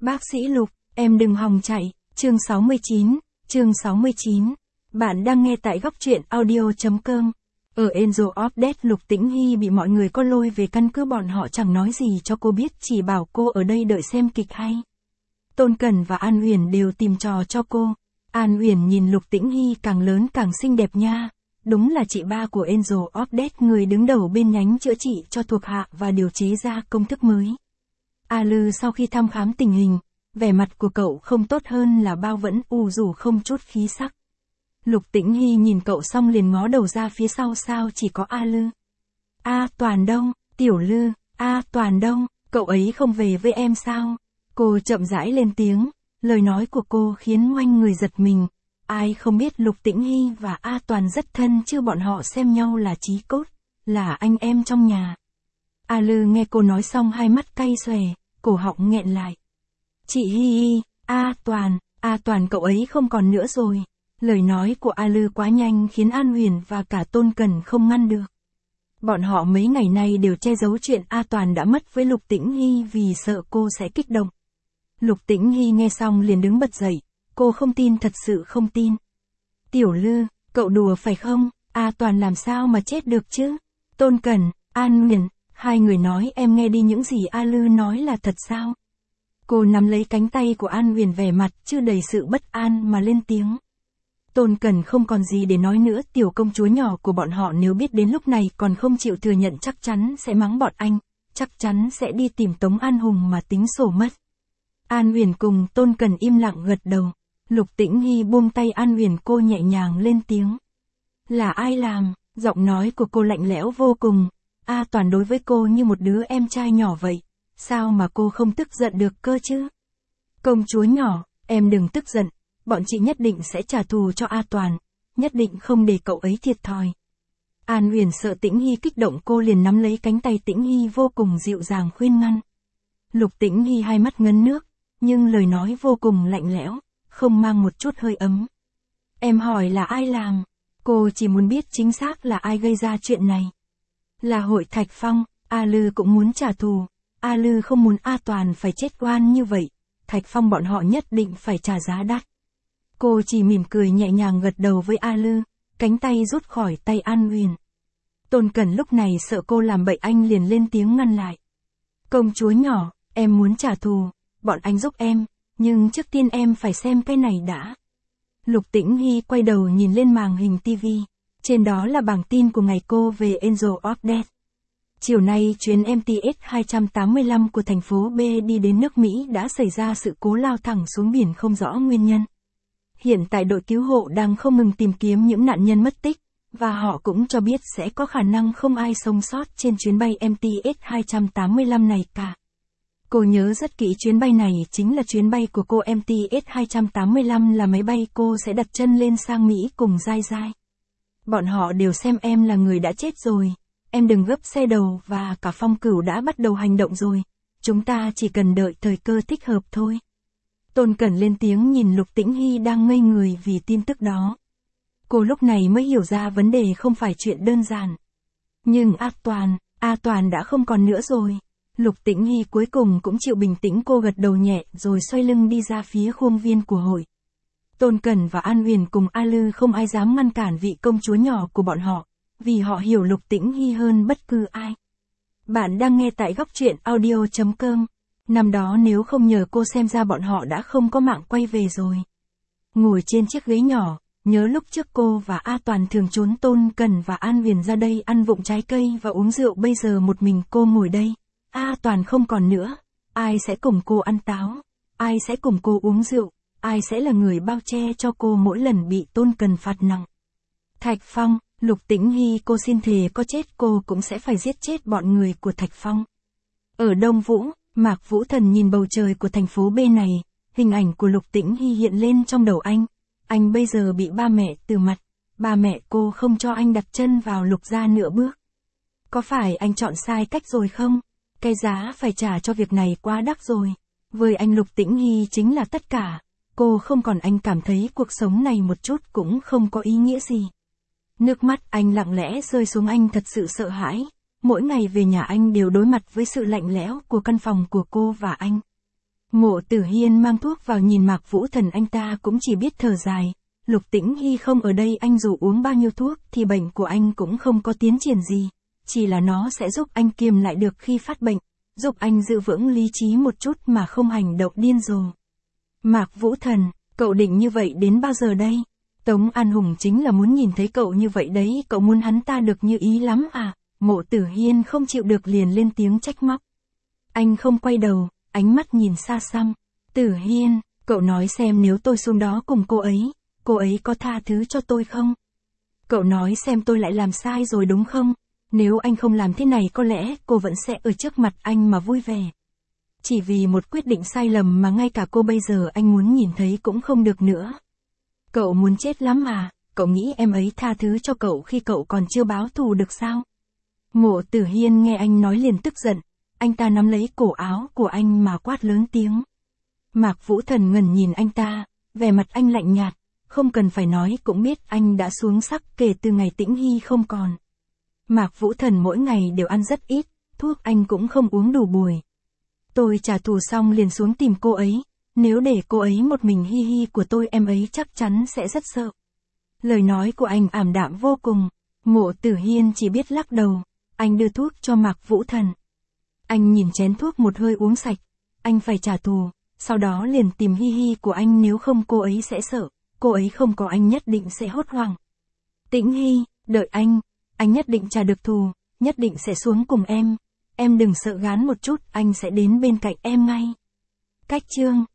Bác sĩ Lục, em đừng hòng chạy, chương 69. Bạn đang nghe tại góc truyện audio.com. Ở Angel of Death, Lục Tĩnh Hy bị mọi người co lôi về căn cứ, bọn họ chẳng nói gì cho cô biết, chỉ bảo cô ở đây đợi xem kịch hay. Tôn Cẩn và An Uyển đều tìm trò cho cô. An Uyển nhìn Lục Tĩnh Hy càng lớn càng xinh đẹp nha. Đúng là chị ba của Angel of Death, người đứng đầu bên nhánh chữa trị cho thuộc hạ và điều chế ra công thức mới. A Lư sau khi thăm khám tình hình, vẻ mặt của cậu không tốt hơn là bao, vẫn u rủ không chút khí sắc. Lục Tĩnh Hy nhìn cậu xong liền ngó đầu ra phía sau, sao chỉ có A Lư? A Toàn đâu? Tiểu Lư, A Toàn đâu? Cậu ấy không về với em sao? Cô chậm rãi lên tiếng, lời nói của cô khiến ngoanh người giật mình. Ai không biết Lục Tĩnh Hy và A Toàn rất thân chứ, bọn họ xem nhau là chí cốt, là anh em trong nhà. A Lư nghe cô nói xong hai mắt cay xòe, cổ họng nghẹn lại. Chị Hy, A Toàn cậu ấy không còn nữa rồi. Lời nói của A Lư quá nhanh khiến An Uyển và cả Tôn Cẩn không ngăn được. Bọn họ mấy ngày nay đều che giấu chuyện A Toàn đã mất với Lục Tĩnh Hy vì sợ cô sẽ kích động. Lục Tĩnh Hy nghe xong liền đứng bật dậy, cô không tin, thật sự không tin. Tiểu Lư, cậu đùa phải không? A Toàn làm sao mà chết được chứ? Tôn Cẩn, An Uyển, hai người nói em nghe đi, những gì A Lư nói là thật sao? Cô nắm lấy cánh tay của An Uyển, vẻ mặt chưa đầy sự bất an mà lên tiếng. Tôn Cẩn không còn gì để nói nữa, tiểu công chúa nhỏ của bọn họ nếu biết đến lúc này còn không chịu thừa nhận chắc chắn sẽ mắng bọn anh, chắc chắn sẽ đi tìm Tống An Hùng mà tính sổ mất. An Uyển cùng Tôn Cẩn im lặng gật đầu. Lục Tĩnh Hy buông tay An Uyển, cô nhẹ nhàng lên tiếng. Là ai làm? Giọng nói của cô lạnh lẽo vô cùng. A Toàn đối với cô như một đứa em trai nhỏ vậy, sao mà cô không tức giận được cơ chứ? Công chúa nhỏ, em đừng tức giận, bọn chị nhất định sẽ trả thù cho A Toàn, nhất định không để cậu ấy thiệt thòi. An Uyển sợ Tĩnh Hy kích động, cô liền nắm lấy cánh tay Tĩnh Hy vô cùng dịu dàng khuyên ngăn. Lục Tĩnh Hy hai mắt ngấn nước, nhưng lời nói vô cùng lạnh lẽo, không mang một chút hơi ấm. Em hỏi là ai làm? Cô chỉ muốn biết chính xác là ai gây ra chuyện này. Là Hội Thạch Phong. A Lư cũng muốn trả thù. A Lư không muốn A Toàn phải chết oan như vậy. Thạch Phong bọn họ nhất định phải trả giá đắt. Cô chỉ mỉm cười nhẹ nhàng gật đầu với A Lư, cánh tay rút khỏi tay An Uyển. Tôn Cẩn lúc này sợ cô làm bậy, anh liền lên tiếng ngăn lại. Công chúa nhỏ, em muốn trả thù, bọn anh giúp em, nhưng trước tiên em phải xem cái này đã. Lục Tĩnh Hy quay đầu nhìn lên màn hình TV. Trên đó là bảng tin của ngày cô về Angel of Death. Chiều nay chuyến MTS 285 của thành phố B đi đến nước Mỹ đã xảy ra sự cố lao thẳng xuống biển không rõ nguyên nhân. Hiện tại đội cứu hộ đang không ngừng tìm kiếm những nạn nhân mất tích, và họ cũng cho biết sẽ có khả năng không ai sống sót trên chuyến bay MTS 285 này cả. Cô nhớ rất kỹ, chuyến bay này chính là chuyến bay của cô. MTS 285 là máy bay cô sẽ đặt chân lên sang Mỹ cùng Giai Giai. Bọn họ đều xem em là người đã chết rồi. Em đừng gấp xe đầu, và cả Phong Cửu đã bắt đầu hành động rồi. Chúng ta chỉ cần đợi thời cơ thích hợp thôi. Tôn Cẩn lên tiếng nhìn Lục Tĩnh Hy đang ngây người vì tin tức đó. Cô lúc này mới hiểu ra vấn đề không phải chuyện đơn giản. Nhưng A Toàn đã không còn nữa rồi. Lục Tĩnh Hy cuối cùng cũng chịu bình tĩnh, cô gật đầu nhẹ rồi xoay lưng đi ra phía khuôn viên của hội. Tôn Cẩn và An Uyển cùng A Lư không ai dám ngăn cản vị công chúa nhỏ của bọn họ, vì họ hiểu Lục Tĩnh Hy hơn bất cứ ai. Bạn đang nghe tại góc truyện audio.com. Năm đó nếu không nhờ cô xem ra bọn họ đã không có mạng quay về rồi. Ngồi trên chiếc ghế nhỏ, nhớ lúc trước cô và A Toàn thường trốn Tôn Cẩn và An Uyển ra đây ăn vụng trái cây và uống rượu, bây giờ một mình cô ngồi đây. A Toàn không còn nữa, ai sẽ cùng cô ăn táo, ai sẽ cùng cô uống rượu, ai sẽ là người bao che cho cô mỗi lần bị Tôn Cẩn phạt nặng. Thạch Phong, Lục Tĩnh Hy, cô xin thề có chết cô cũng sẽ phải giết chết bọn người của Thạch Phong. Ở Đông Vũ, Mạc Vũ Thần nhìn bầu trời của thành phố B này, hình ảnh của Lục Tĩnh Hy hiện lên trong đầu anh. Anh bây giờ bị ba mẹ từ mặt, ba mẹ cô không cho anh đặt chân vào Lục gia nửa bước. Có phải anh chọn sai cách rồi không? Cái giá phải trả cho việc này quá đắt rồi. Với anh Lục Tĩnh Hy chính là tất cả. Cô không còn anh cảm thấy cuộc sống này một chút cũng không có ý nghĩa gì. Nước mắt anh lặng lẽ rơi xuống, anh thật sự sợ hãi. Mỗi ngày về nhà anh đều đối mặt với sự lạnh lẽo của căn phòng của cô và anh. Mộ Tử Hiên mang thuốc vào nhìn Mạc Vũ Thần, anh ta cũng chỉ biết thở dài. Lục Tĩnh Hy không ở đây, anh dù uống bao nhiêu thuốc thì bệnh của anh cũng không có tiến triển gì. Chỉ là nó sẽ giúp anh kiềm lại được khi phát bệnh, giúp anh giữ vững lý trí một chút mà không hành động điên rồ. Mạc Vũ Thần, cậu định như vậy đến bao giờ đây? Tống An Hùng chính là muốn nhìn thấy cậu như vậy đấy, cậu muốn hắn ta được như ý lắm à? Mộ Tử Hiên không chịu được liền lên tiếng trách móc. Anh không quay đầu, ánh mắt nhìn xa xăm. Tử Hiên, cậu nói xem nếu tôi xuống đó cùng cô ấy có tha thứ cho tôi không? Cậu nói xem tôi lại làm sai rồi đúng không? Nếu anh không làm thế này có lẽ cô vẫn sẽ ở trước mặt anh mà vui vẻ. Chỉ vì một quyết định sai lầm mà ngay cả cô bây giờ anh muốn nhìn thấy cũng không được nữa. Cậu muốn chết lắm à? Cậu nghĩ em ấy tha thứ cho cậu khi cậu còn chưa báo thù được sao? Mộ Tử Hiên nghe anh nói liền tức giận. Anh ta nắm lấy cổ áo của anh mà quát lớn tiếng. Mạc Vũ Thần ngẩn nhìn anh ta, vẻ mặt anh lạnh nhạt. Không cần phải nói cũng biết anh đã xuống sắc kể từ ngày Tĩnh Hy không còn. Mạc Vũ Thần mỗi ngày đều ăn rất ít, thuốc anh cũng không uống đủ buổi. Tôi trả thù xong liền xuống tìm cô ấy. Nếu để cô ấy một mình hi hi của tôi, em ấy chắc chắn sẽ rất sợ. Lời nói của anh ảm đạm vô cùng. Mộ Tử Hiên chỉ biết lắc đầu. Anh đưa thuốc cho Mạc Vũ Thần. Anh nhìn chén thuốc một hơi uống sạch. Anh phải trả thù, sau đó liền tìm hi hi của anh, nếu không cô ấy sẽ sợ. Cô ấy không có anh nhất định sẽ hốt hoảng. Tĩnh Hy, đợi anh nhất định trả được thù, nhất định sẽ xuống cùng em đừng sợ, gán một chút, anh sẽ đến bên cạnh em ngay. Cách chương